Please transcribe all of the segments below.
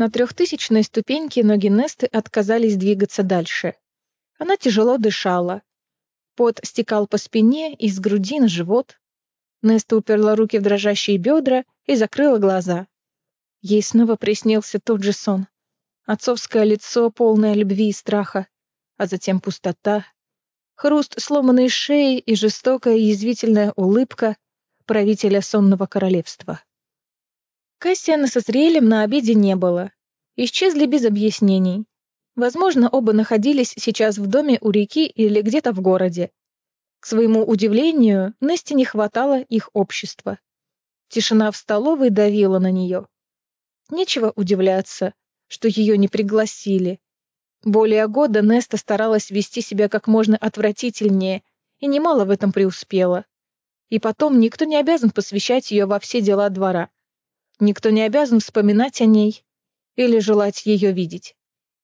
На 3000-й ступеньке ноги Несты отказались двигаться дальше. Она тяжело дышала. Пот стекал по спине, из груди на живот. Неста уперла руки в дрожащие бедра и закрыла глаза. Ей снова приснился тот же сон. Отцовское лицо, полное любви и страха, а затем пустота, хруст сломанной шеи и жестокая язвительная улыбка правителя сонного королевства. Кассиана со Сриэлем на обеде не было. Исчезли без объяснений. Возможно, оба находились сейчас в доме у реки или где-то в городе. К своему удивлению, Несте не хватало их общества. Тишина в столовой давила на нее. Нечего удивляться, что ее не пригласили. Более года Неста старалась вести себя как можно отвратительнее и немало в этом преуспела. И потом никто не обязан посвящать ее во все дела двора. Никто не обязан вспоминать о ней или желать ее видеть.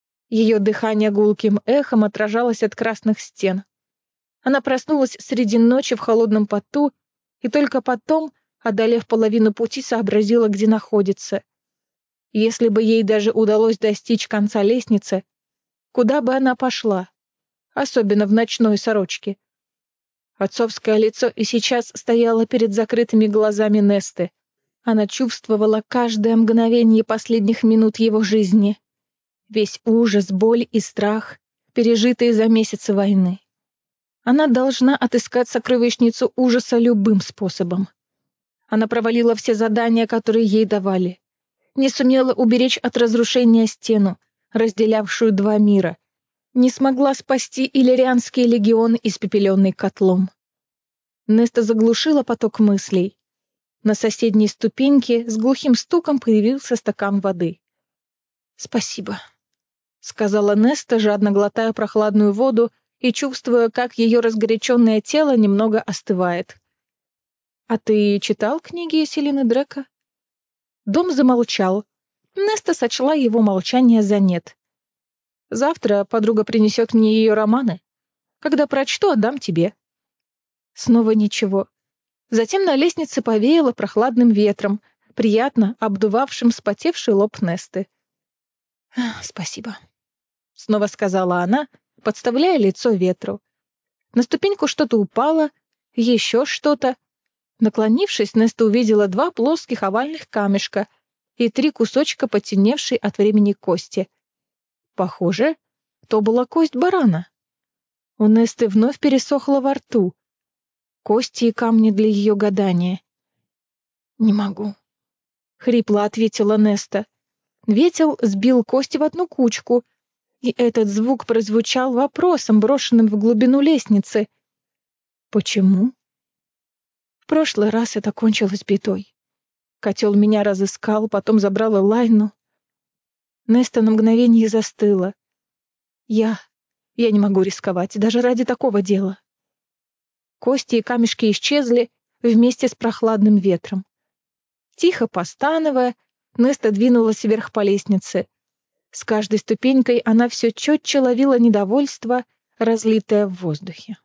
Ее дыхание гулким эхом отражалось от красных стен. Она проснулась среди ночи в холодном поту и только потом, одолев половину пути, сообразила, где находится. Если бы ей даже удалось достичь конца лестницы, куда бы она пошла, особенно в ночной сорочке? Отцовское лицо и сейчас стояло перед закрытыми глазами Несты. Она чувствовала каждое мгновение последних минут его жизни. Весь ужас, боль и страх, пережитые за месяцы войны. Она должна отыскать сокровищницу ужаса любым способом. Она провалила все задания, которые ей давали. Не сумела уберечь от разрушения стену, разделявшую два мира. Не смогла спасти Иллирианский легион, испепеленный котлом. Неста заглушила поток мыслей. На соседней ступеньке с глухим стуком появился стакан воды. «Спасибо», — сказала Неста, жадно глотая прохладную воду и чувствуя, как ее разгоряченное тело немного остывает. «А ты читал книги Селины Дрека?» Дом замолчал. Неста сочла его молчание за нет. «Завтра подруга принесет мне ее романы. Когда прочту, отдам тебе». Снова ничего. Затем на лестнице повеяло прохладным ветром, приятно обдувавшим вспотевший лоб Несты. «Спасибо», — снова сказала она, подставляя лицо ветру. На ступеньку что-то упало, еще что-то. Наклонившись, Неста увидела 2 плоских овальных камешка и 3 кусочка потемневшей от времени кости. Похоже, то была кость барана. У Несты вновь пересохло во рту. Кости и камни для ее гадания. «Не могу», — хрипло ответила Неста. Ветер сбил кости в одну кучку, и этот звук прозвучал вопросом, брошенным в глубину лестницы. «Почему?» В прошлый раз это кончилось бедой. Котел меня разыскал, потом забрал Элайну. Неста на мгновение застыла. Я не могу рисковать, даже ради такого дела. Кости и камешки исчезли вместе с прохладным ветром. Тихо постановая, Неста двинулась вверх по лестнице. С каждой ступенькой она все четче ловила недовольство, разлитое в воздухе.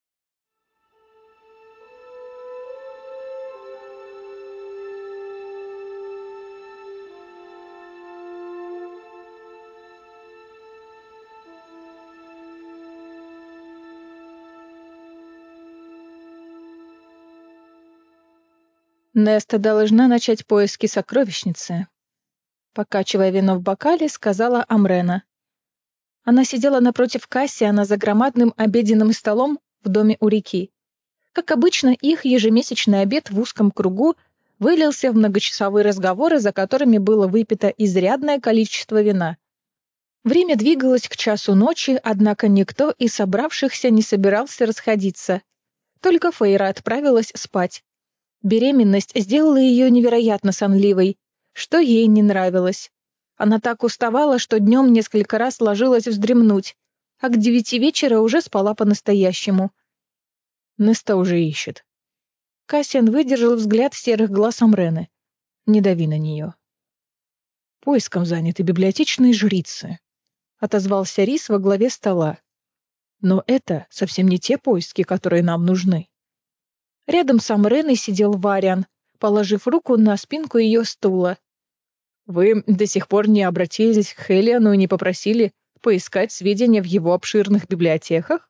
Неста должна начать поиски сокровищницы. Покачивая вино в бокале, сказала Амрена. Она сидела напротив Кассиана за громадным обеденным столом в доме у реки. Как обычно, их ежемесячный обед в узком кругу вылился в многочасовые разговоры, за которыми было выпито изрядное количество вина. Время двигалось к часу ночи, однако никто из собравшихся не собирался расходиться. Только Фейра отправилась спать. Беременность сделала ее невероятно сонливой, что ей не нравилось. Она так уставала, что днем несколько раз ложилась вздремнуть, а к 9 вечера уже спала по-настоящему. Неста уже ищет. Кассиан выдержал взгляд серых глаз Амрены. Не дави на нее. Поиском заняты библиотечные жрицы, отозвался Рис во главе стола. Но это совсем не те поиски, которые нам нужны. Рядом с Амреной сидел Вариан, положив руку на спинку ее стула. Вы до сих пор не обратились к Хелиану и не попросили поискать сведения в его обширных библиотеках?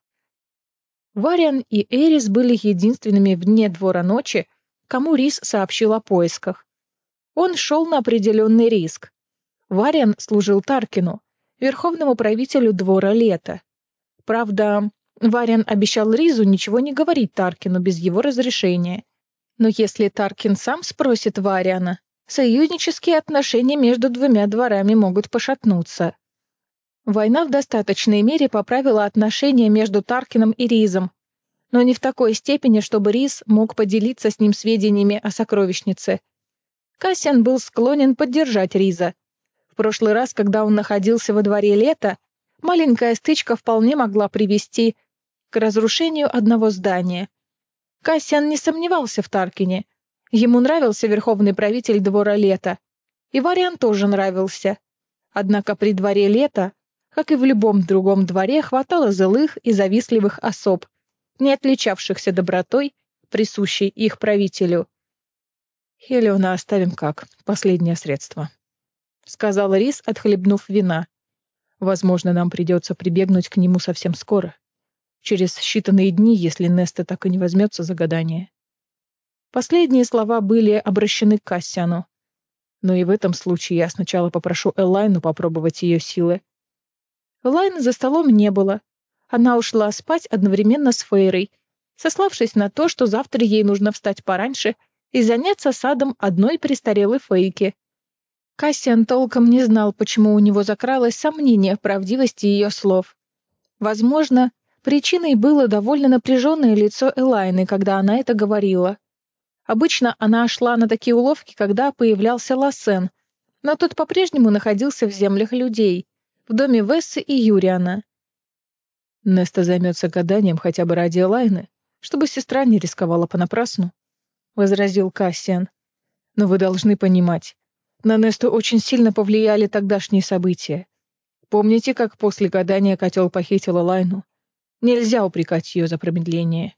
Вариан и Эрис были единственными вне двора ночи, кому Рис сообщил о поисках. Он шел на определенный риск. Вариан служил Таркину, верховному правителю двора Лета. Правда, Вариан обещал Ризу ничего не говорить Таркину без его разрешения. Но если Таркин сам спросит Вариана, союзнические отношения между двумя дворами могут пошатнуться. Война в достаточной мере поправила отношения между Таркином и Ризом, но не в такой степени, чтобы Риз мог поделиться с ним сведениями о сокровищнице. Кассиан был склонен поддержать Риза. В прошлый раз, когда он находился во дворе Лета, маленькая стычка вполне могла привести к разрушению одного здания. Кассиан не сомневался в Таркине. Ему нравился верховный правитель двора Лета. И Вариан тоже нравился. Однако при дворе Лета, как и в любом другом дворе, хватало злых и завистливых особ, не отличавшихся добротой, присущей их правителю. «Хелиона оставим как последнее средство», — сказал Рис, отхлебнув вина. «Возможно, нам придется прибегнуть к нему совсем скоро. Через считанные дни, если Неста так и не возьмется за гадание». Последние слова были обращены к Кассиану. Но и в этом случае я сначала попрошу Элайну попробовать ее силы. Элайны за столом не было. Она ушла спать одновременно с Фейрой, сославшись на то, что завтра ей нужно встать пораньше и заняться садом одной престарелой фейки. Кассиан толком не знал, почему у него закралось сомнение в правдивости ее слов. Возможно, причиной было довольно напряженное лицо Элайны, когда она это говорила. Обычно она шла на такие уловки, когда появлялся Лассен, но тот по-прежнему находился в землях людей, в доме Вессы и Юриана. «Неста займется гаданием хотя бы ради Элайны, чтобы сестра не рисковала понапрасну», — возразил Кассиан. «Но вы должны понимать, на Несту очень сильно повлияли тогдашние события. Помните, как после гадания котел похитил Элайну? Нельзя упрекать ее за промедление».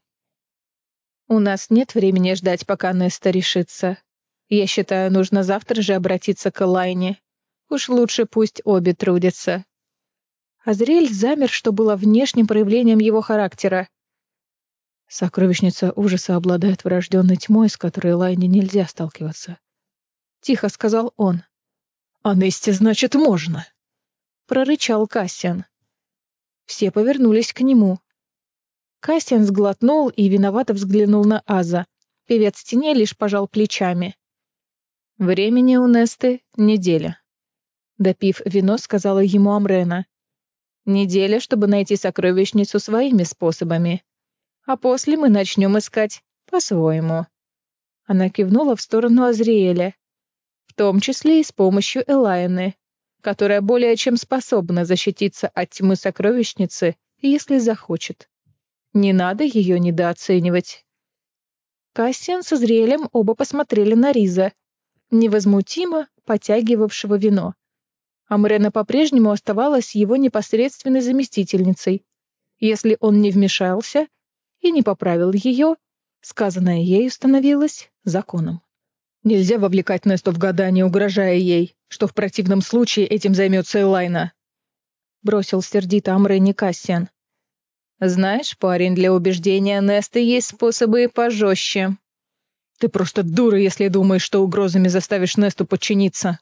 «У нас нет времени ждать, пока Неста решится. Я считаю, нужно завтра же обратиться к Элайне. Уж лучше пусть обе трудятся». Азриэль замер, что было внешним проявлением его характера. «Сокровищница ужаса обладает врожденной тьмой, с которой Элайне нельзя сталкиваться», — тихо сказал он. «А Несте, значит, можно», — прорычал Кассиан. Все повернулись к нему. Кассиан сглотнул и виновато взглянул на Аза. Певец теней лишь пожал плечами. «Времени у Несты неделя», — допив вино, сказала ему Амрена. «Неделя, чтобы найти сокровищницу своими способами. А после мы начнем искать по-своему». Она кивнула в сторону Азриэля. «В том числе и с помощью Элайны, которая более чем способна защититься от тьмы сокровищницы, если захочет. Не надо ее недооценивать». Кассиан с Азриэлем оба посмотрели на Риза, невозмутимо потягивавшего вино. Амрена по-прежнему оставалась его непосредственной заместительницей. Если он не вмешался и не поправил ее, сказанное ею становилось законом. «Нельзя вовлекать Несту в гадание, угрожая ей, что в противном случае этим займется Элайна», — бросил сердито Амрене Кассиан. «Знаешь, парень, для убеждения Несты есть способы и пожестче». «Ты просто дура, если думаешь, что угрозами заставишь Несту подчиниться».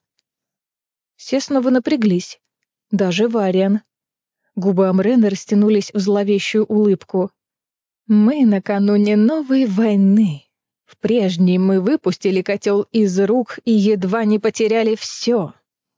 Все снова напряглись. Даже Вариан. Губы Амрены растянулись в зловещую улыбку. «Мы накануне новой войны. В прежней мы выпустили котел из рук и едва не потеряли все».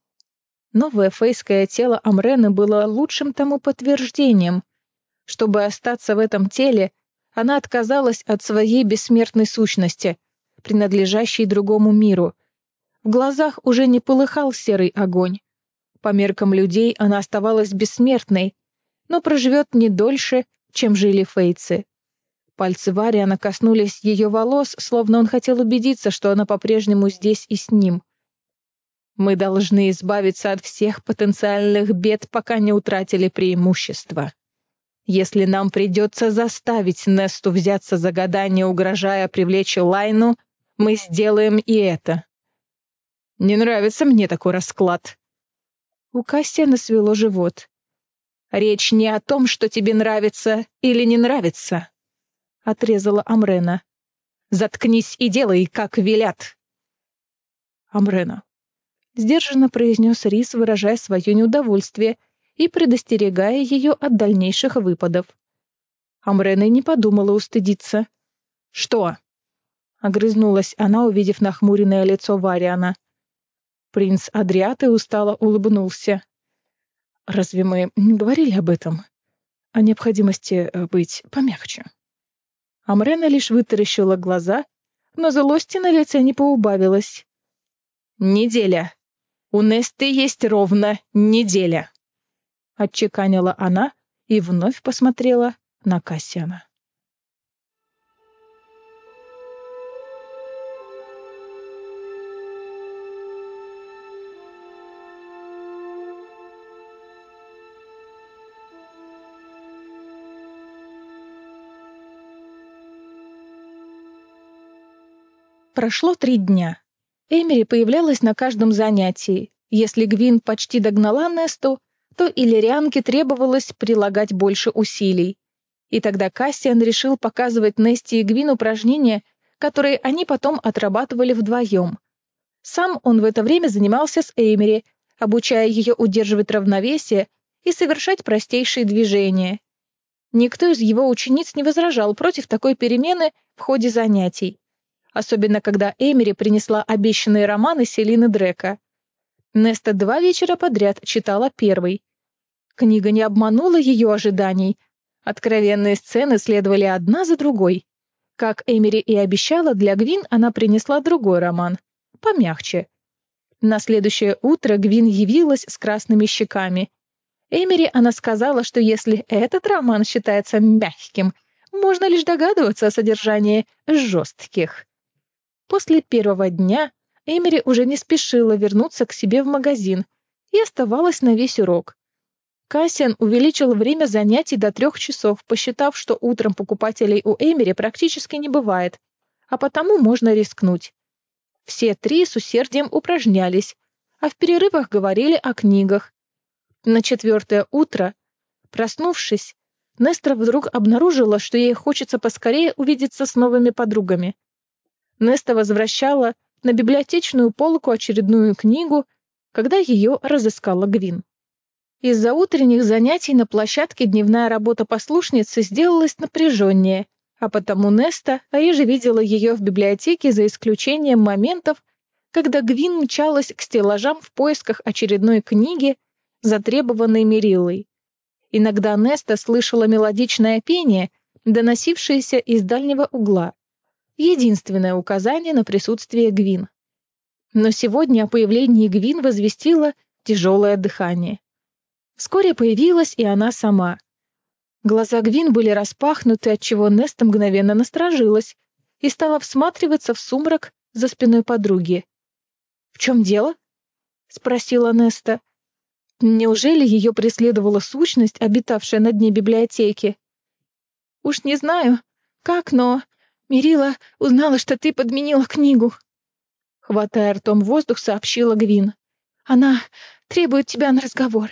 Новое фейское тело Амрены было лучшим тому подтверждением. Чтобы остаться в этом теле, она отказалась от своей бессмертной сущности, принадлежащей другому миру. В глазах уже не полыхал серый огонь. По меркам людей она оставалась бессмертной, но проживет не дольше, чем жили фейцы. Пальцы Вариана коснулись ее волос, словно он хотел убедиться, что она по-прежнему здесь и с ним. «Мы должны избавиться от всех потенциальных бед, пока не утратили преимущество. Если нам придется заставить Несту взяться за гадание, угрожая привлечь Элайну, мы сделаем и это». Не нравится мне такой расклад. У Кассиана свело живот. Речь не о том, что тебе нравится или не нравится, отрезала Амрена. Заткнись и делай, как велят. Амрена. Сдержанно произнес Рис, выражая свое неудовольствие и предостерегая ее от дальнейших выпадов. Амрена не подумала устыдиться. «Что?» — огрызнулась она, увидев нахмуренное лицо Вариана. Принц Адриаты устало улыбнулся. «Разве мы не говорили об этом? О необходимости быть помягче?» Амрена лишь вытаращила глаза, но злости на лице не поубавилось. «Неделя. У Несты есть ровно неделя», — отчеканила она и вновь посмотрела на Кассиана. Прошло 3 дня. Эмери появлялась на каждом занятии. Если Гвин почти догнала Несту, то иллирианке требовалось прилагать больше усилий. И тогда Кассиан решил показывать Несте и Гвин упражнения, которые они потом отрабатывали вдвоем. Сам он в это время занимался с Эмери, обучая ее удерживать равновесие и совершать простейшие движения. Никто из его учениц не возражал против такой перемены в ходе занятий. Особенно, когда Эмери принесла обещанные романы Селины Дрека. Неста 2 вечера подряд читала первый. Книга не обманула ее ожиданий. Откровенные сцены следовали одна за другой. Как Эмери и обещала, для Гвин она принесла другой роман. Помягче. На следующее утро Гвин явилась с красными щеками. Эмери она сказала, что если этот роман считается мягким, можно лишь догадываться о содержании жестких. После первого дня Эмери уже не спешила вернуться к себе в магазин и оставалась на весь урок. Кассиан увеличил время занятий до 3 часов, посчитав, что утром покупателей у Эмери практически не бывает, а потому можно рискнуть. Все 3 с усердием упражнялись, а в перерывах говорили о книгах. На 4-е утро, проснувшись, Нестра вдруг обнаружила, что ей хочется поскорее увидеться с новыми подругами. Неста возвращала на библиотечную полку очередную книгу, когда ее разыскала Гвин. Из-за утренних занятий на площадке дневная работа послушницы сделалась напряженнее, а потому Неста реже видела ее в библиотеке за исключением моментов, когда Гвин мчалась к стеллажам в поисках очередной книги, затребованной Мериллой. Иногда Неста слышала мелодичное пение, доносившееся из дальнего угла. Единственное указание на присутствие Гвин. Но сегодня о появлении Гвин возвестило тяжелое дыхание. Вскоре появилась и она сама. Глаза Гвин были распахнуты, отчего Неста мгновенно насторожилась и стала всматриваться в сумрак за спиной подруги. «В чем дело?» — спросила Неста. Неужели ее преследовала сущность, обитавшая на дне библиотеки? «Уж не знаю, как, но Мерилла узнала, что ты подменила книгу», — хватая ртом воздух, сообщила Гвин. «Она требует тебя на разговор».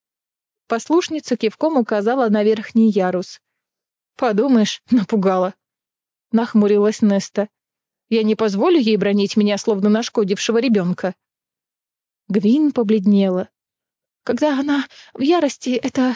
Послушница кивком указала на верхний ярус. «Подумаешь, напугала», — нахмурилась Неста. «Я не позволю ей бранить меня, словно нашкодившего ребенка». Гвин побледнела. «Когда она в ярости, это...»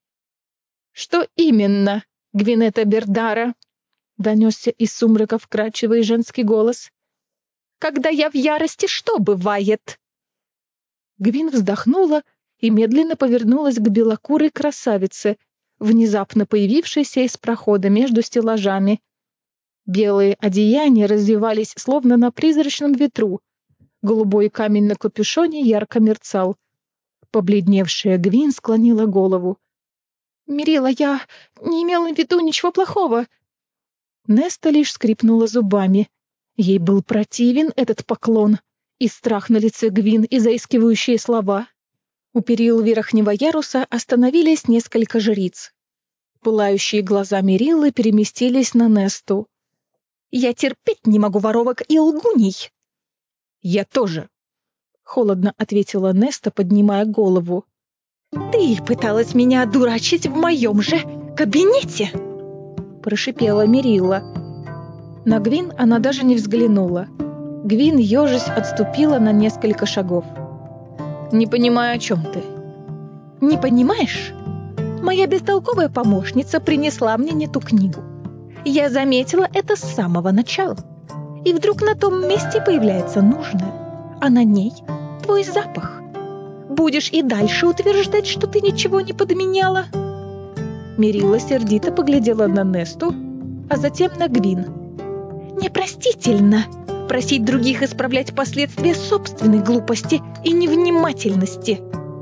«Что именно, Гвинетта Бердара?» — донесся из сумрака вкрадчивый женский голос. «Когда я в ярости, что бывает?» Гвин вздохнула и медленно повернулась к белокурой красавице, внезапно появившейся из прохода между стеллажами. Белые одеяния развивались словно на призрачном ветру. Голубой камень на капюшоне ярко мерцал. Побледневшая Гвин склонила голову. «Мерилла, я не имела в виду ничего плохого». Неста лишь скрипнула зубами. Ей был противен этот поклон и страх на лице Гвин и заискивающие слова. У перил верхнего яруса остановились несколько жриц. Пылающие глаза Мериллы переместились на Несту. «Я терпеть не могу воровок и лгуней!» «Я тоже!» холодно ответила Неста, поднимая голову. «Ты пыталась меня одурачить в моем же кабинете!» прошипела Мерилла. На Гвин она даже не взглянула. Гвин, ежась, отступила на несколько шагов. «Не понимаю, о чем ты». «Не понимаешь? Моя бестолковая помощница принесла мне не ту книгу. Я заметила это с самого начала. И вдруг на том месте появляется нужное, а на ней твой запах. Будешь и дальше утверждать, что ты ничего не подменяла?» Мерилла сердито поглядела на Несту, а затем на Гвин. «Непростительно просить других исправлять последствия собственной глупости и невнимательности!»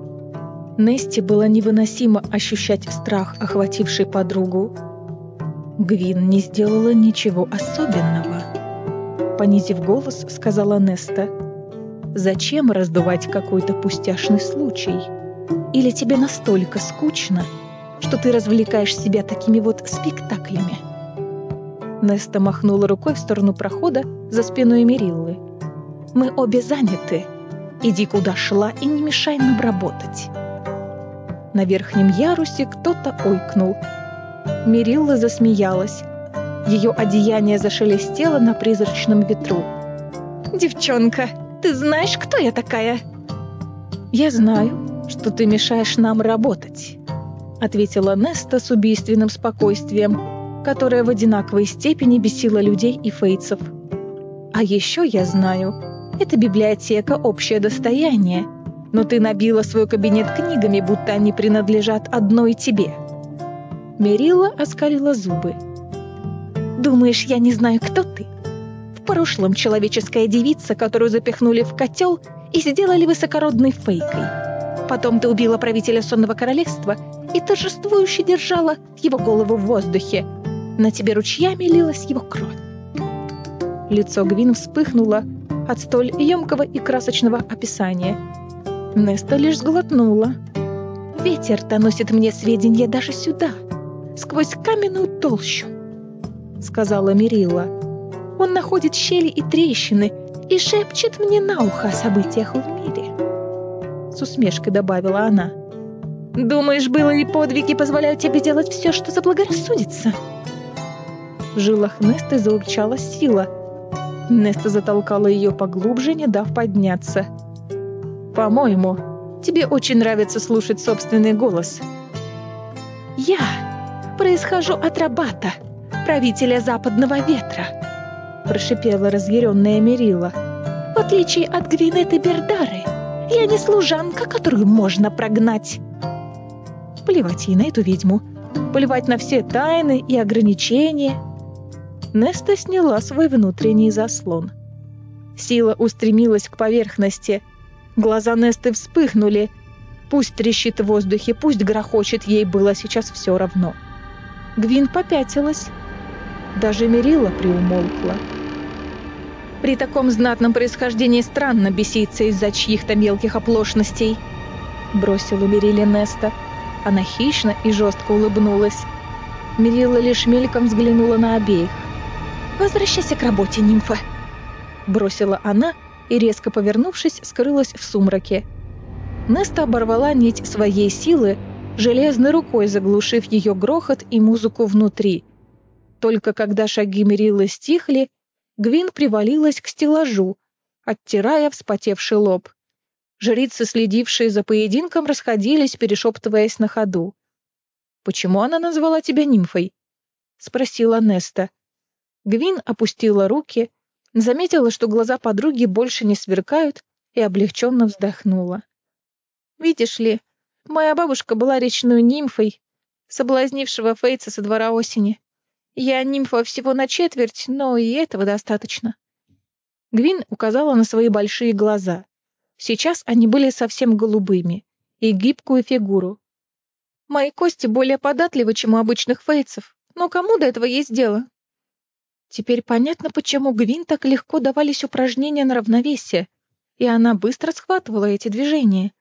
Несте было невыносимо ощущать страх, охвативший подругу. «Гвин не сделала ничего особенного», — понизив голос, сказала Неста. «Зачем раздувать какой-то пустяшный случай? Или тебе настолько скучно, что ты развлекаешь себя такими вот спектаклями?» Неста махнула рукой в сторону прохода за спиной Мериллы. «Мы обе заняты. Иди куда шла и не мешай нам работать». На верхнем ярусе кто-то ойкнул. Мерилла засмеялась. Ее одеяние зашелестело на призрачном ветру. «Девчонка, ты знаешь, кто я такая?» «Я знаю, что ты мешаешь нам работать», — ответила Неста с убийственным спокойствием, которое в одинаковой степени бесило людей и фейцев. «А еще я знаю, эта библиотека — общее достояние, но ты набила свой кабинет книгами, будто они принадлежат одной тебе». Мерилла оскалила зубы. «Думаешь, я не знаю, кто ты? В прошлом человеческая девица, которую запихнули в котел и сделали высокородной фейкой. Потом ты убила правителя Сонного Королевства и торжествующе держала его голову в воздухе. На тебе ручьями лилась его кровь». Лицо Гвин вспыхнуло от столь емкого и красочного описания. Неста лишь сглотнула. «Ветер доносит мне сведения даже сюда, сквозь каменную толщу», — сказала Мерилла. «Он находит щели и трещины и шепчет мне на ухо о событиях в мире». С усмешкой добавила она. «Думаешь, былые подвиги позволяют тебе делать все, что заблагорассудится?» В жилах Несты заурчала сила. Неста затолкала ее поглубже, не дав подняться. «По-моему, тебе очень нравится слушать собственный голос». «Я происхожу от Рабата, правителя Западного Ветра», — прошипела разъяренная Мерилла. «В отличие от Гвинеты Бердары, я не служанка, которую можно прогнать». Плевать ей на эту ведьму. Плевать на все тайны и ограничения. Неста сняла свой внутренний заслон. Сила устремилась к поверхности. Глаза Несты вспыхнули. Пусть трещит в воздухе, пусть грохочет, ей было сейчас все равно. Гвин попятилась. Даже Мерилла приумолкла. «При таком знатном происхождении странно беситься из-за чьих-то мелких оплошностей», — бросила Мерилле Неста. Она хищно и жестко улыбнулась. Мерилла лишь мельком взглянула на обеих. «Возвращайся к работе, нимфа», — бросила она и, резко повернувшись, скрылась в сумраке. Неста оборвала нить своей силы, железной рукой заглушив ее грохот и музыку внутри. Только когда шаги Мериллы стихли, Гвин привалилась к стеллажу, оттирая вспотевший лоб. Жрицы, следившие за поединком, расходились, перешептываясь на ходу. «Почему она назвала тебя нимфой?» — спросила Неста. Гвин опустила руки, заметила, что глаза подруги больше не сверкают, и облегченно вздохнула. «Видишь ли, моя бабушка была речной нимфой, соблазнившего Фейца со двора осени. Я нимфа всего на четверть, но и этого достаточно». Гвин указала на свои большие глаза. Сейчас они были совсем голубыми, и гибкую фигуру. «Мои кости более податливы, чем у обычных фейцев, но кому до этого есть дело?» Теперь понятно, почему Гвин так легко давались упражнения на равновесие, и она быстро схватывала эти движения.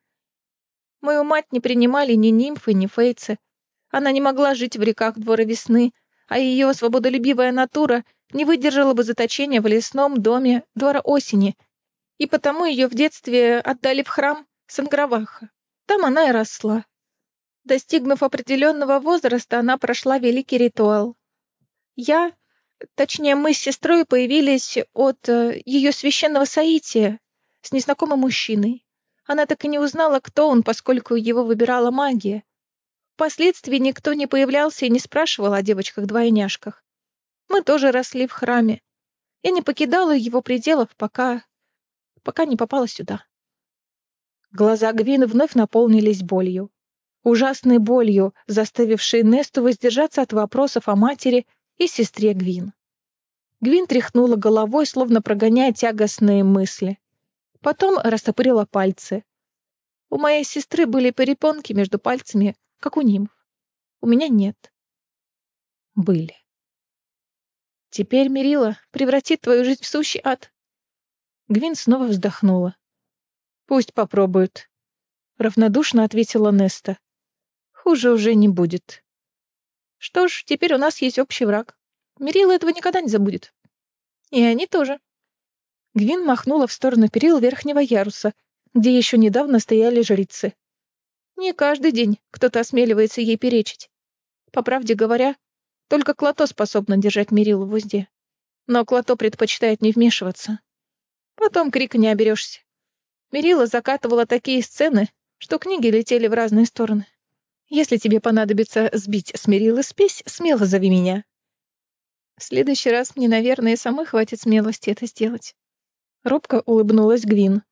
Мою мать не принимали ни нимфы, ни фейцы. Она не могла жить в реках Двора Весны, а ее свободолюбивая натура не выдержала бы заточения в лесном доме Двора Осени. и потому ее в детстве отдали в храм Санграваха. Там она и росла. Достигнув определенного возраста, она прошла великий ритуал. Точнее, мы с сестрой появились от ее священного соития с незнакомым мужчиной. Она так и не узнала, кто он, поскольку его выбирала магия. Впоследствии никто не появлялся и не спрашивал о девочках-двойняшках. Мы тоже росли в храме. Я не покидала его пределов, пока не попала сюда. Глаза Гвин вновь наполнились болью. Ужасной болью, заставившей Несту воздержаться от вопросов о матери и сестре Гвин. Гвин тряхнула головой, словно прогоняя тягостные мысли. Потом растопырила пальцы. У моей сестры были перепонки между пальцами, как у нимф. У меня нет. Были. Теперь Мерила превратит твою жизнь в сущий ад. Гвин снова вздохнула. Пусть попробуют. Равнодушно ответила Неста. Хуже уже не будет. Что ж, теперь у нас есть общий враг. Мерила этого никогда не забудет. И они тоже. Гвин махнула в сторону перил верхнего яруса, где еще недавно стояли жрицы. Не каждый день кто-то осмеливается ей перечить. По правде говоря, только Клото способна держать Мерилу в узде. Но Клото предпочитает не вмешиваться. Потом крика не оберешься. Мерила закатывала такие сцены, что книги летели в разные стороны. Если тебе понадобится сбить с Мерилы спесь, смело зови меня. В следующий раз мне, наверное, и самой хватит смелости это сделать. Робко улыбнулась Гвин.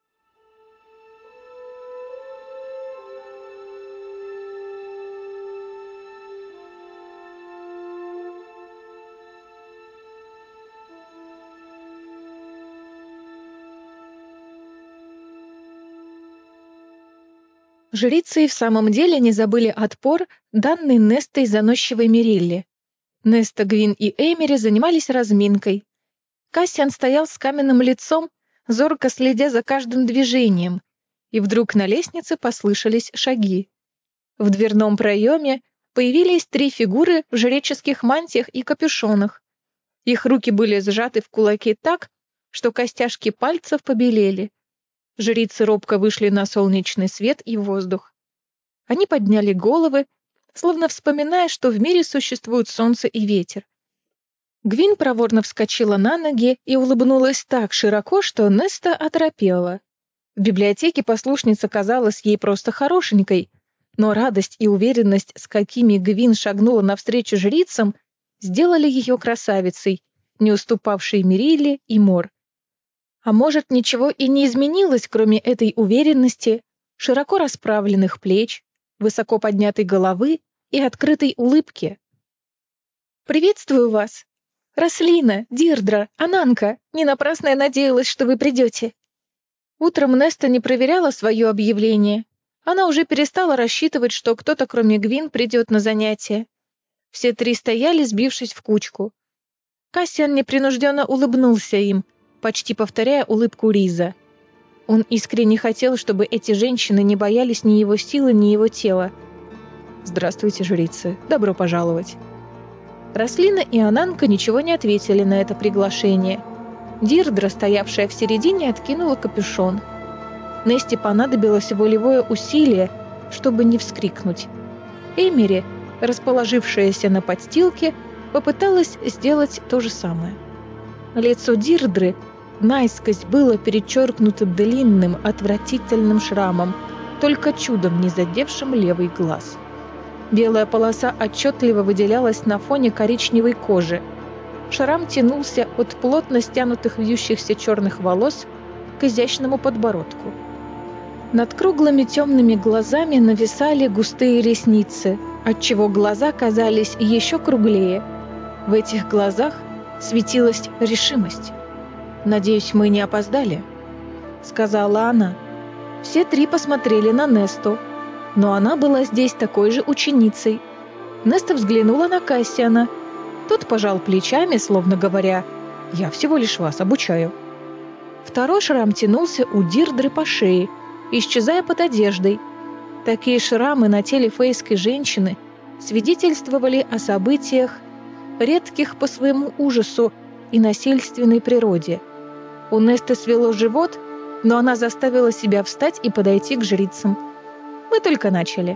Жрицы и в самом деле не забыли отпор, данный Нестой заносчивой Мерилле. Неста, Гвин и Эмери занимались разминкой. Кассиан стоял с каменным лицом, зорко следя за каждым движением, и вдруг на лестнице послышались шаги. В дверном проеме появились 3 фигуры в жреческих мантиях и капюшонах. Их руки были сжаты в кулаки так, что костяшки пальцев побелели. Жрицы робко вышли на солнечный свет и воздух. Они подняли головы, словно вспоминая, что в мире существуют солнце и ветер. Гвин проворно вскочила на ноги и улыбнулась так широко, что Неста оторопела. В библиотеке послушница казалась ей просто хорошенькой, но радость и уверенность, с какими Гвин шагнула навстречу жрицам, сделали ее красавицей, не уступавшей Мерилле и Мор. А может, ничего и не изменилось, кроме этой уверенности, широко расправленных плеч, высоко поднятой головы и открытой улыбки. «Приветствую вас! Рослина, Дирдра, Ананка, не напрасно я надеялась, что вы придете». Утром Неста не проверяла свое объявление. Она уже перестала рассчитывать, что кто-то, кроме Гвин, придет на занятия. Все 3 стояли, сбившись в кучку. Кассиан непринужденно улыбнулся им, почти повторяя улыбку Риза. Он искренне хотел, чтобы эти женщины не боялись ни его силы, ни его тела. «Здравствуйте, жрицы. Добро пожаловать». Рослина и Ананка ничего не ответили на это приглашение. Дирдра, стоявшая в середине, откинула капюшон. Несте понадобилось волевое усилие, чтобы не вскрикнуть. Эмери, расположившаяся на подстилке, попыталась сделать то же самое. Лицо Дирдры наискось было перечеркнуто длинным, отвратительным шрамом, только чудом не задевшим левый глаз. Белая полоса отчетливо выделялась на фоне коричневой кожи. Шрам тянулся от плотно стянутых вьющихся черных волос к изящному подбородку. Над круглыми темными глазами нависали густые ресницы, отчего глаза казались еще круглее. В этих глазах светилась решимость. «Надеюсь, мы не опоздали», — сказала она. Все 3 посмотрели на Несту, но она была здесь такой же ученицей. Неста взглянула на Кассиана. Тот пожал плечами, словно говоря: «Я всего лишь вас обучаю». Второй шрам тянулся у Дирдры по шее, исчезая под одеждой. Такие шрамы на теле фейской женщины свидетельствовали о событиях, редких по своему ужасу и насильственной природе. У Несты свело живот, но она заставила себя встать и подойти к жрицам. Мы только начали.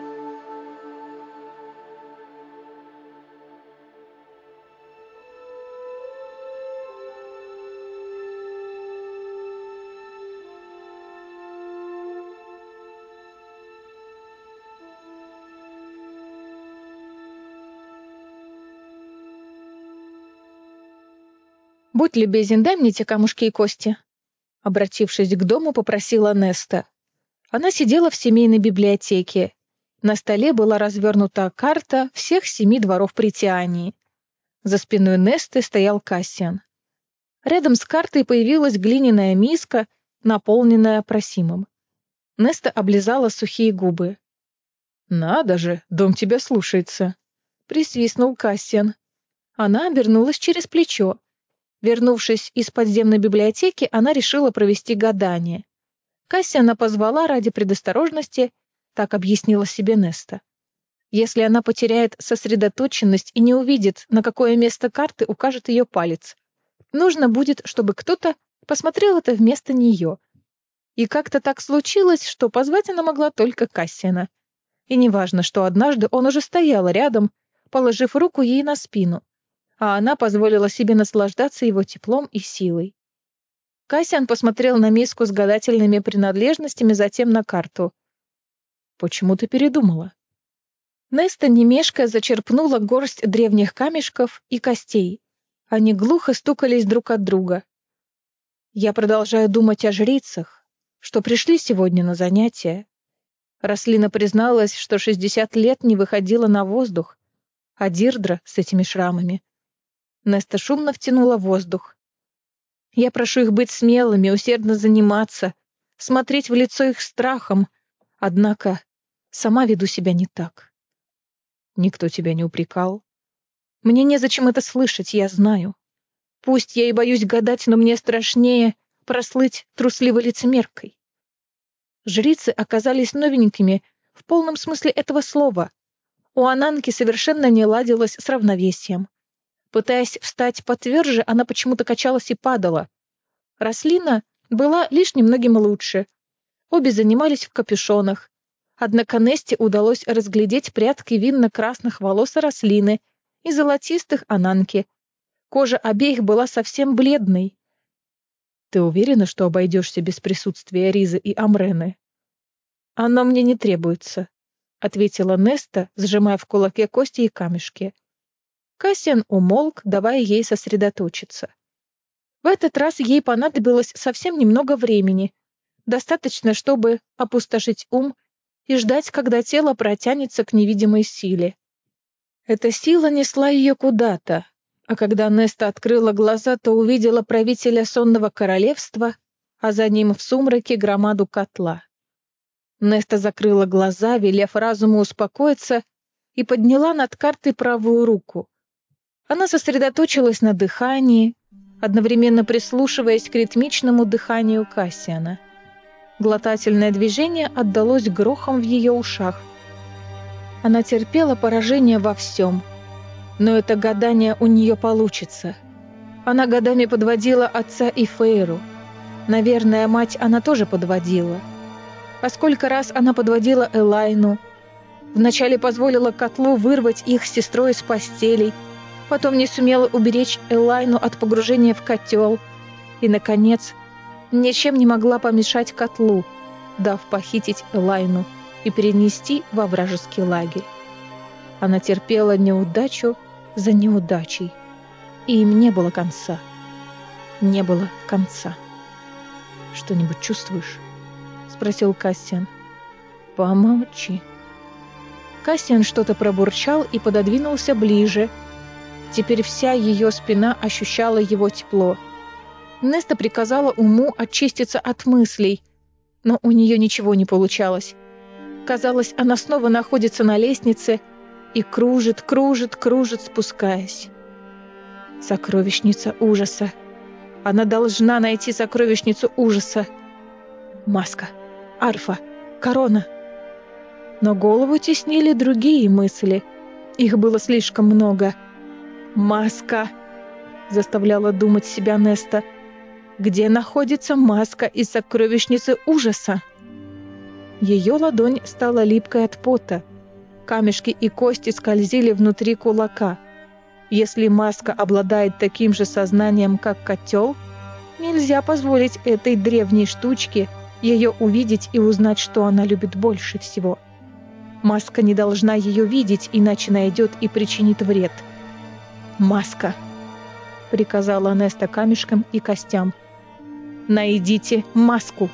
«Будь любезен, дай мне те камушки и кости», — обратившись к дому, попросила Неста. Она сидела в семейной библиотеке. На столе была развернута карта всех 7 дворов Притиании. За спиной Несты стоял Кассиан. Рядом с картой появилась глиняная миска, наполненная просимом. Неста облизала сухие губы. «Надо же, дом тебя слушается», — присвистнул Кассиан. Она обернулась через плечо. Вернувшись из подземной библиотеки, она решила провести гадание. Кассиана позвала ради предосторожности, так объяснила себе Неста. Если она потеряет сосредоточенность и не увидит, на какое место карты укажет ее палец, нужно будет, чтобы кто-то посмотрел это вместо нее. И как-то так случилось, что позвать она могла только Кассиана. И неважно, что однажды он уже стоял рядом, положив руку ей на спину, а она позволила себе наслаждаться его теплом и силой. Кассиан посмотрел на миску с гадательными принадлежностями, затем на карту. «Почему ты передумала?» Неста, не мешкая, зачерпнула горсть древних камешков и костей. Они глухо стукались друг от друга. «Я продолжаю думать о жрицах, что пришли сегодня на занятия». Рослина призналась, что 60 лет не выходила на воздух, а Дирдра с этими шрамами. Неста шумно втянула воздух. «Я прошу их быть смелыми, усердно заниматься, смотреть в лицо их страхом, однако сама веду себя не так». «Никто тебя не упрекал?» «Мне незачем это слышать, я знаю. Пусть я и боюсь гадать, но мне страшнее прослыть трусливой лицемеркой». Жрицы оказались новенькими в полном смысле этого слова. У Ананки совершенно не ладилось с равновесием. Пытаясь встать потверже, она почему-то качалась и падала. Рослина была лишь немногим лучше. Обе занимались в капюшонах. Однако Несте удалось разглядеть прядки винно-красных волос Рослины и золотистых Ананки. Кожа обеих была совсем бледной. «Ты уверена, что обойдешься без присутствия Ризы и Амрены?» «Оно мне не требуется», — ответила Неста, сжимая в кулаке кости и камешки. Кассиан умолк, давая ей сосредоточиться. В этот раз ей понадобилось совсем немного времени, достаточно, чтобы опустошить ум и ждать, когда тело протянется к невидимой силе. Эта сила несла ее куда-то, а когда Неста открыла глаза, то увидела правителя сонного королевства, а за ним в сумраке громаду котла. Неста закрыла глаза, велев разуму успокоиться, и подняла над картой правую руку. Она сосредоточилась на дыхании, одновременно прислушиваясь к ритмичному дыханию Кассиана. Глотательное движение отдалось грохом в ее ушах. Она терпела поражение во всем, но это гадание у нее получится. Она годами подводила отца и Фейру. Наверное, мать она тоже подводила. А сколько раз она подводила Элайну. Вначале позволила котлу вырвать их с сестрой из постелей, потом не сумела уберечь Элайну от погружения в котел и, наконец, ничем не могла помешать котлу, дав похитить Элайну и перенести во вражеский лагерь. Она терпела неудачу за неудачей, и им не было конца. Не было конца. «Что-нибудь чувствуешь?» — спросил Кассиан. «Помолчи». Кассиан что-то пробурчал и пододвинулся ближе. Теперь вся ее спина ощущала его тепло. Неста приказала уму очиститься от мыслей, но у нее ничего не получалось. Казалось, она снова находится на лестнице и кружит, кружит, кружит, спускаясь. Сокровищница ужаса. Она должна найти сокровищницу ужаса. Маска, арфа, корона. Но голову теснили другие мысли. Их было слишком много. «Маска!» — заставляла думать себя Неста. Где находится маска из сокровищницы ужаса? Ее ладонь стала липкой от пота. Камешки и кости скользили внутри кулака. Если маска обладает таким же сознанием, как котел, нельзя позволить этой древней штучке ее увидеть и узнать, что она любит больше всего. Маска не должна ее видеть, иначе найдет и причинит вред. «Маска!» — приказала Неста камешкам и костям. «Найдите маску!»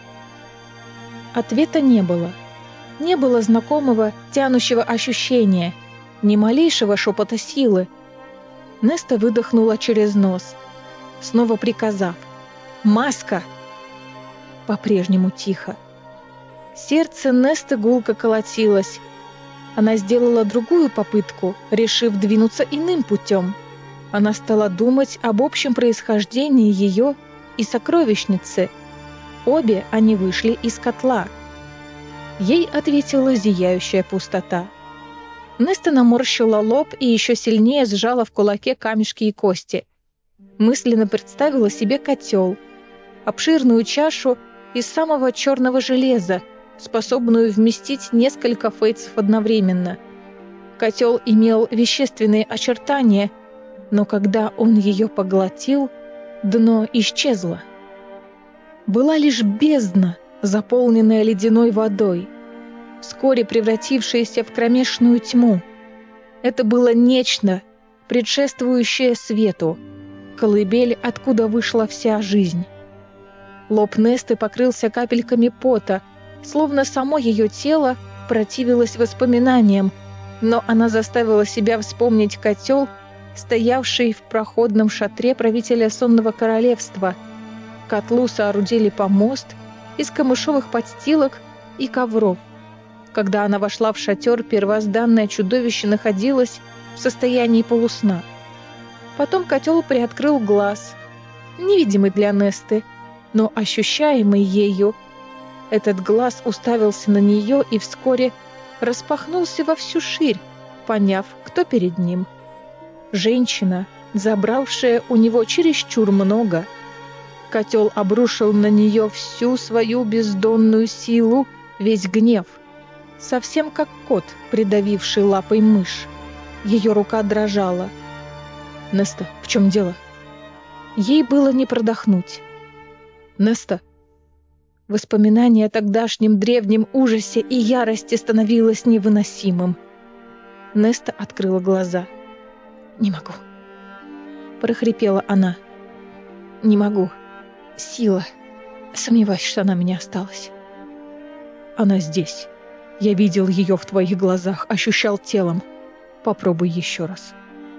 Ответа не было. Не было знакомого, тянущего ощущения, ни малейшего шепота силы. Неста выдохнула через нос, снова приказав: «Маска!» По-прежнему тихо. Сердце Несты гулко колотилось. Она сделала другую попытку, решив двинуться иным путем. Она стала думать об общем происхождении ее и сокровищницы. Обе они вышли из котла. Ей ответила зияющая пустота. Неста наморщила лоб и еще сильнее сжала в кулаке камешки и кости. Мысленно представила себе котел, обширную чашу из самого черного железа, способную вместить несколько фейцев одновременно. Котел имел вещественные очертания, но когда он ее поглотил, дно исчезло. Была лишь бездна, заполненная ледяной водой, вскоре превратившаяся в кромешную тьму. Это было нечто, предшествующее свету, колыбель, откуда вышла вся жизнь. Лоб Несты покрылся капельками пота, словно само ее тело противилось воспоминаниям, но она заставила себя вспомнить котел, стоявший в проходном шатре правителя Сонного Королевства. К котлу соорудили помост из камышовых подстилок и ковров. Когда она вошла в шатер, первозданное чудовище находилось в состоянии полусна. Потом котел приоткрыл глаз, невидимый для Несты, но ощущаемый ею. Этот глаз уставился на нее и вскоре распахнулся во всю ширь, поняв, кто перед ним. Женщина, забравшая у него чересчур много. Котел обрушил на нее всю свою бездонную силу, весь гнев. Совсем как кот, придавивший лапой мышь. Ее рука дрожала. «Неста, в чем дело?» Ей было не продохнуть. «Неста!» Воспоминание о тогдашнем древнем ужасе и ярости становилось невыносимым. Неста открыла глаза. «Не могу», — прохрипела она. «Не могу. Сила. Сомневаюсь, что она у меня осталась». «Она здесь. Я видел ее в твоих глазах, ощущал телом. Попробуй еще раз».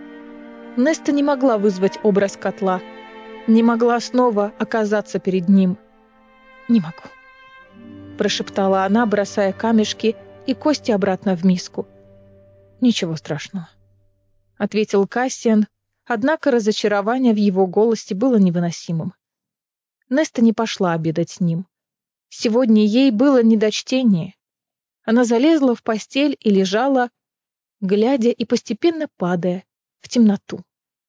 Неста не могла вызвать образ котла, не могла снова оказаться перед ним. «Не могу», — прошептала она, бросая камешки и кости обратно в миску. «Ничего страшного», — ответил Кассиан, однако разочарование в его голосе было невыносимым. Неста не пошла обедать с ним. Сегодня ей было не до чтения. Она залезла в постель и лежала, глядя и постепенно падая в темноту.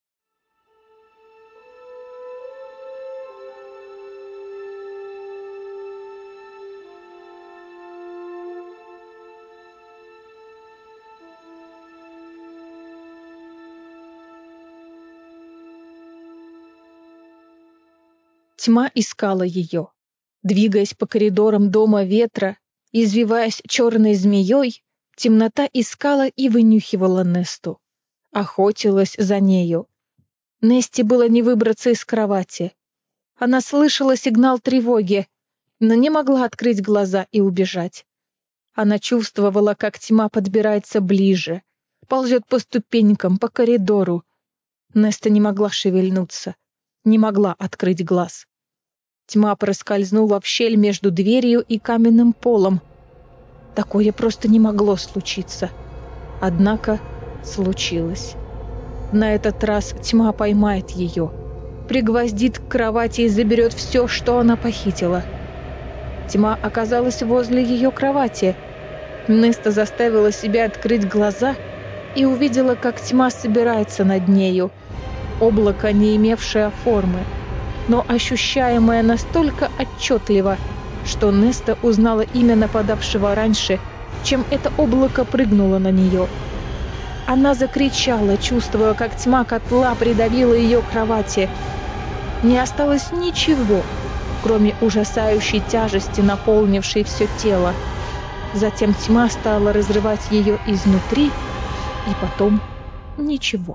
Тьма искала ее. Двигаясь по коридорам дома ветра, извиваясь черной змеей, темнота искала и вынюхивала Несту. Охотилась за нею. Несте было не выбраться из кровати. Она слышала сигнал тревоги, но не могла открыть глаза и убежать. Она чувствовала, как тьма подбирается ближе, ползет по ступенькам, по коридору. Неста не могла шевельнуться, не могла открыть глаз. Тьма проскользнула в щель между дверью и каменным полом. Такое просто не могло случиться. Однако случилось. На этот раз тьма поймает ее, пригвоздит к кровати и заберет все, что она похитила. Тьма оказалась возле ее кровати. Неста заставила себя открыть глаза и увидела, как тьма собирается над нею. Облако, не имевшее формы. но ощущаемое настолько отчетливо, что Неста узнала имя нападавшего раньше, чем это облако прыгнуло на нее. Она закричала, чувствуя, как тьма котла придавила ее к кровати. Не осталось ничего, кроме ужасающей тяжести, наполнившей все тело. Затем тьма стала разрывать ее изнутри, и потом ничего.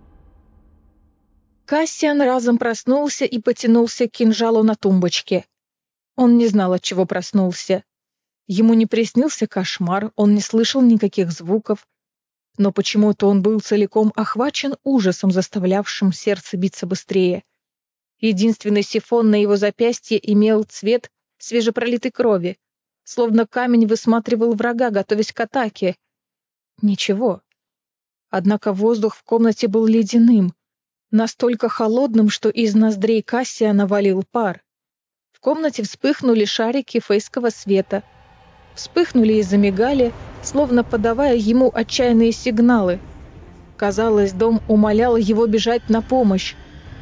Кассиан разом проснулся и потянулся к кинжалу на тумбочке. Он не знал, от чего проснулся. Ему не приснился кошмар, он не слышал никаких звуков, но почему-то он был целиком охвачен ужасом, заставлявшим сердце биться быстрее. Единственный сифон на его запястье имел цвет свежепролитой крови, словно камень высматривал врага, готовясь к атаке. Ничего. Однако воздух в комнате был ледяным, настолько холодным, что из ноздрей Кассиана валил пар. В комнате вспыхнули шарики фейского света. Вспыхнули и замигали, словно подавая ему отчаянные сигналы. Казалось, дом умолял его бежать на помощь.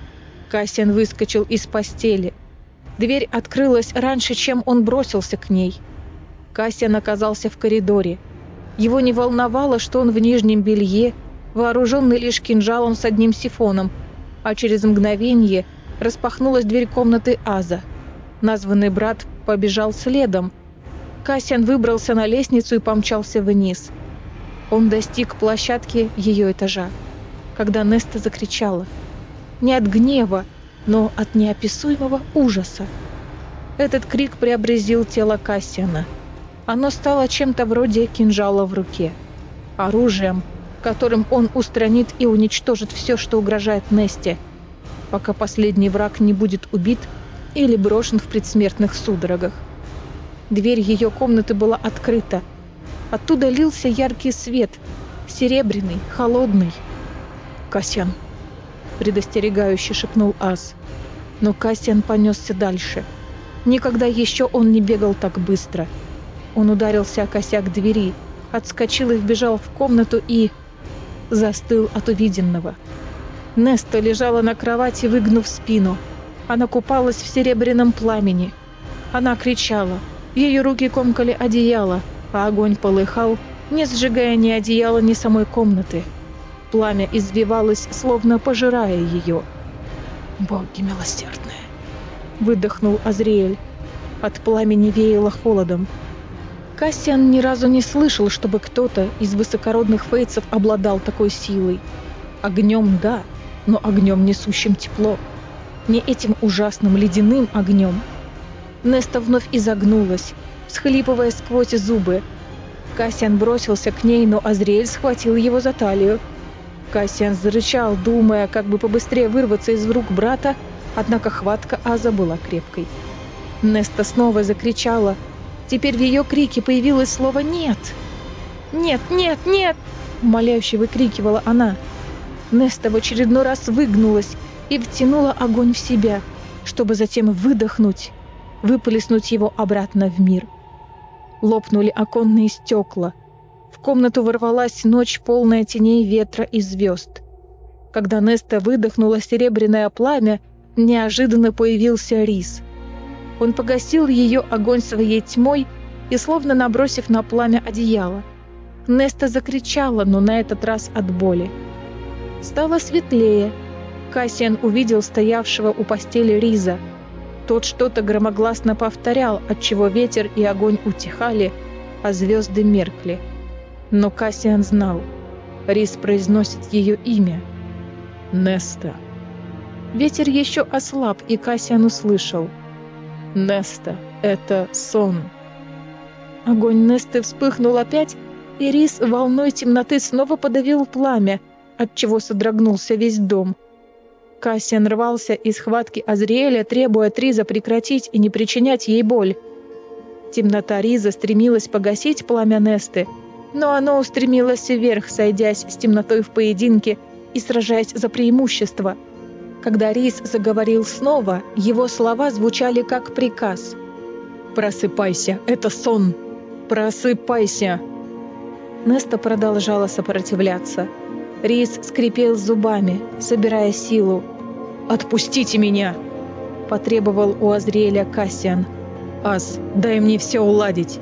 Кассиан выскочил из постели. Дверь открылась раньше, чем он бросился к ней. Кассиан оказался в коридоре. Его не волновало, что он в нижнем белье, вооруженный лишь кинжалом с одним сифоном, а через мгновение распахнулась дверь комнаты Аза. Названный брат побежал следом. Кассиан выбрался на лестницу и помчался вниз. Он достиг площадки ее этажа, когда Неста закричала. Не от гнева, но от неописуемого ужаса. Этот крик преобразил тело Кассиана. Оно стало чем-то вроде кинжала в руке. Оружием, которым он устранит и уничтожит все, что угрожает Несте, пока последний враг не будет убит или брошен в предсмертных судорогах. Дверь ее комнаты была открыта. Оттуда лился яркий свет, серебряный, холодный. «Кассиан!» — предостерегающе шепнул Аз. Но Кассиан понесся дальше. Никогда еще он не бегал так быстро. Он ударился о косяк двери, отскочил и вбежал в комнату и застыл от увиденного. Неста лежала на кровати, выгнув спину. Она купалась в серебряном пламени. Она кричала. Ее руки комкали одеяло, а огонь полыхал, не сжигая ни одеяла, ни самой комнаты. Пламя извивалось, словно пожирая ее. «Боги милосердные!» — выдохнул Азриэль. От пламени веяло холодом. Кассиан ни разу не слышал, чтобы кто-то из высокородных фейцев обладал такой силой. Огнем, да, но огнем, несущим тепло. Не этим ужасным ледяным огнем. Неста вновь изогнулась, всхлипывая сквозь зубы. Кассиан бросился к ней, но Азриэль схватил его за талию. Кассиан зарычал, думая, как бы побыстрее вырваться из рук брата, однако хватка Аза была крепкой. Неста снова закричала. Теперь в ее крике появилось слово «нет». «Нет, нет, нет!» — умоляюще выкрикивала она. Неста в очередной раз выгнулась и втянула огонь в себя, чтобы затем выдохнуть, выплеснуть его обратно в мир. Лопнули оконные стекла. В комнату ворвалась ночь, полная теней, ветра и звезд. Когда Неста выдохнула серебряное пламя, неожиданно появился Рис. Он погасил ее огонь своей тьмой и, словно набросив на пламя одеяло. Неста закричала, но на этот раз от боли. Стало светлее. Кассиан увидел стоявшего у постели Риза. Тот что-то громогласно повторял, отчего ветер и огонь утихали, а звезды меркли. Но Кассиан знал. Риз произносит ее имя. Неста. Ветер еще ослаб, и Кассиан услышал. Неста, это сон. Огонь Несты вспыхнул опять, и Риз волной темноты снова подавил пламя, отчего содрогнулся весь дом. Кассиан рвался из схватки Азриэля, требуя от Риза прекратить и не причинять ей боль. Темнота Риза стремилась погасить пламя Несты, но оно устремилось вверх, сойдясь с темнотой в поединке и сражаясь за преимущество. Когда Риз заговорил снова, его слова звучали как приказ. «Просыпайся, это сон! Просыпайся!» Неста продолжала сопротивляться. Риз скрипел зубами, собирая силу. «Отпустите меня!» потребовал у Азриэля Кассиан. «Ас, дай мне все уладить!»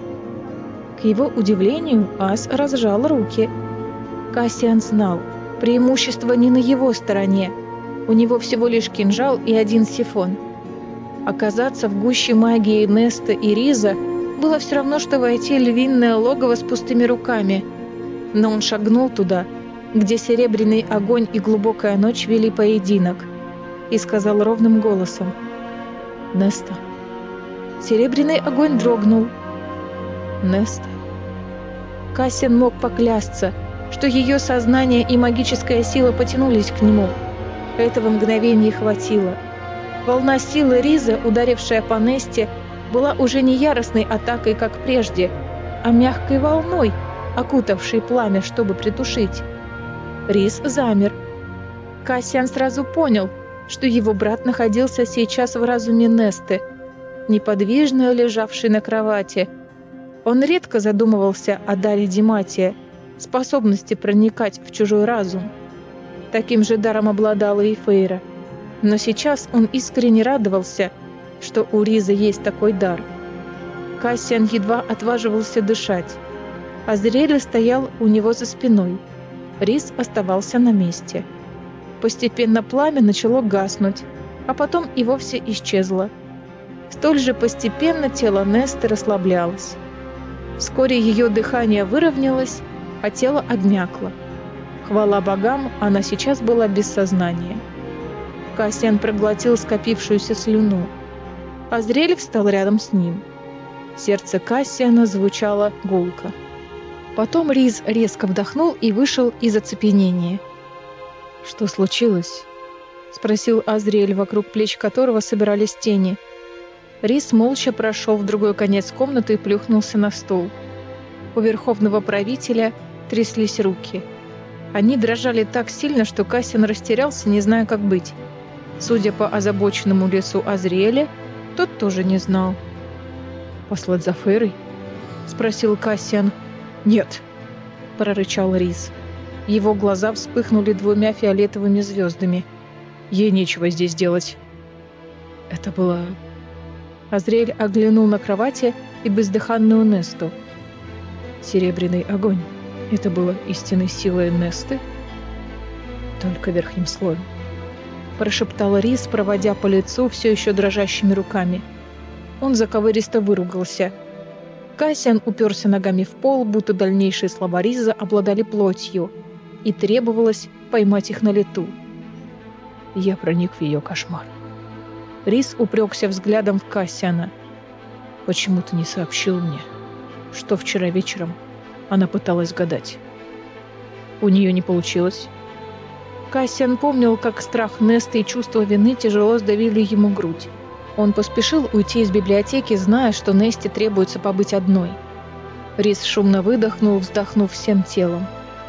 К его удивлению, Ас разжал руки. Кассиан знал, преимущество не на его стороне. У него всего лишь кинжал и один сифон. Оказаться в гуще магии Неста и Риза было все равно, что войти в львиное логово с пустыми руками. Но он шагнул туда, где серебряный огонь и глубокая ночь вели поединок, и сказал ровным голосом: «Неста». Серебряный огонь дрогнул. «Неста». Кассиан мог поклясться, что ее сознание и магическая сила потянулись к нему. Этого мгновения хватило. Волна силы Риза, ударившая по Несте, была уже не яростной атакой, как прежде, а мягкой волной, окутавшей пламя, чтобы притушить. Риз замер. Кассиан сразу понял, что его брат находился сейчас в разуме Несты, неподвижно лежавшей на кровати. Он редко задумывался о даре Диматия, способности проникать в чужой разум. Таким же даром обладала и Фейра. Но сейчас он искренне радовался, что у Риза есть такой дар. Кассиан едва отваживался дышать. Азриэль стоял у него за спиной. Риз оставался на месте. Постепенно пламя начало гаснуть, а потом и вовсе исчезло. Столь же постепенно тело Несты расслаблялось. Вскоре ее дыхание выровнялось, а тело обмякло. Хвала богам, она сейчас была без сознания. Кассиан проглотил скопившуюся слюну. Азриэль встал рядом с ним. Сердце Кассиана звучало гулко. Потом Риз резко вдохнул и вышел из оцепенения. «Что случилось?» — спросил Азриэль, вокруг плеч которого собирались тени. Риз молча прошел в другой конец комнаты и плюхнулся на стул. У верховного правителя тряслись руки. Они дрожали так сильно, что Кассиан растерялся, не зная, как быть. Судя по озабоченному лицу Азриэля, тот тоже не знал. «Послать за Фейрой?» — спросил Кассиан. «Нет», — прорычал Риз. Его глаза вспыхнули двумя фиолетовыми звездами. «Ей нечего здесь делать». Это было... Азриэль оглянул на кровати и бездыханную Несту. Серебряный огонь. Это было истинной силой Несты? Только верхним слоем. Прошептал Риз, проводя по лицу все еще дрожащими руками. Он заковыристо выругался. Кассиан уперся ногами в пол, будто дальнейшие слова Риза обладали плотью, и требовалось поймать их на лету. Я проник в ее кошмар. Риз упрекся взглядом в Кассиана. «Почему ты не сообщил мне, что вчера вечером она пыталась гадать?» «У нее не получилось». Кассиан помнил, как страх Несты и чувство вины тяжело сдавили ему грудь. Он поспешил уйти из библиотеки, зная, что Несте требуется побыть одной. Риз шумно выдохнул, вздохнув всем телом.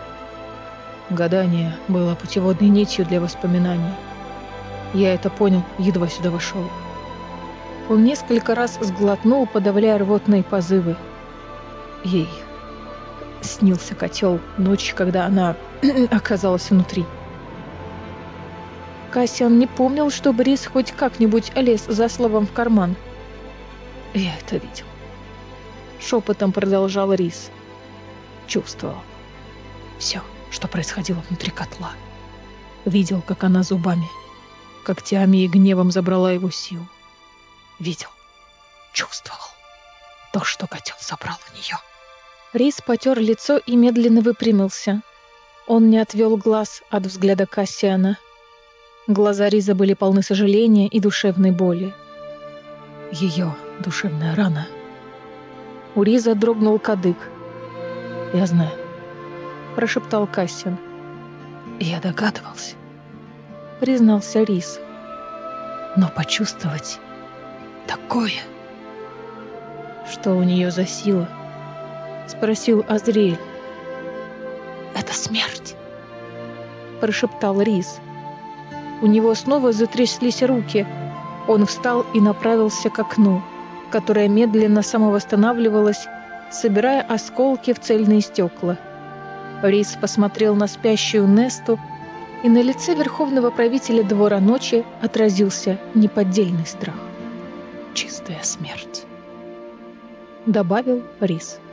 Гадание было путеводной нитью для воспоминаний. Я это понял, едва сюда вошел. Он несколько раз сглотнул, подавляя рвотные позывы. Ей снился котел, ночь, когда она оказалась внутри. Кассиан не помнил, чтобы Риз хоть как-нибудь лез за словом в карман. «Я это видел», — шепотом продолжал Риз. Чувствовал все, что происходило внутри котла. Видел, как она зубами, когтями и гневом забрала его силу. Видел, чувствовал то, что котел забрал у нее. Риз потер лицо и медленно выпрямился. Он не отвел глаз от взгляда Кассиана. Глаза Риза были полны сожаления и душевной боли. Ее душевная рана. У Риза дрогнул кадык. «Я знаю», — прошептал Кассиан. «Я догадывался», — признался Риз. «Но почувствовать такое...» «Что у нее за сила?» — спросил Азриэль. «Это смерть», — прошептал Риз. У него снова затряслись руки. Он встал и направился к окну, которое медленно самовосстанавливалось, собирая осколки в цельные стекла. Риз посмотрел на спящую Несту И на лице верховного правителя двора ночи отразился неподдельный страх. «Чистая смерть», — добавил Рис.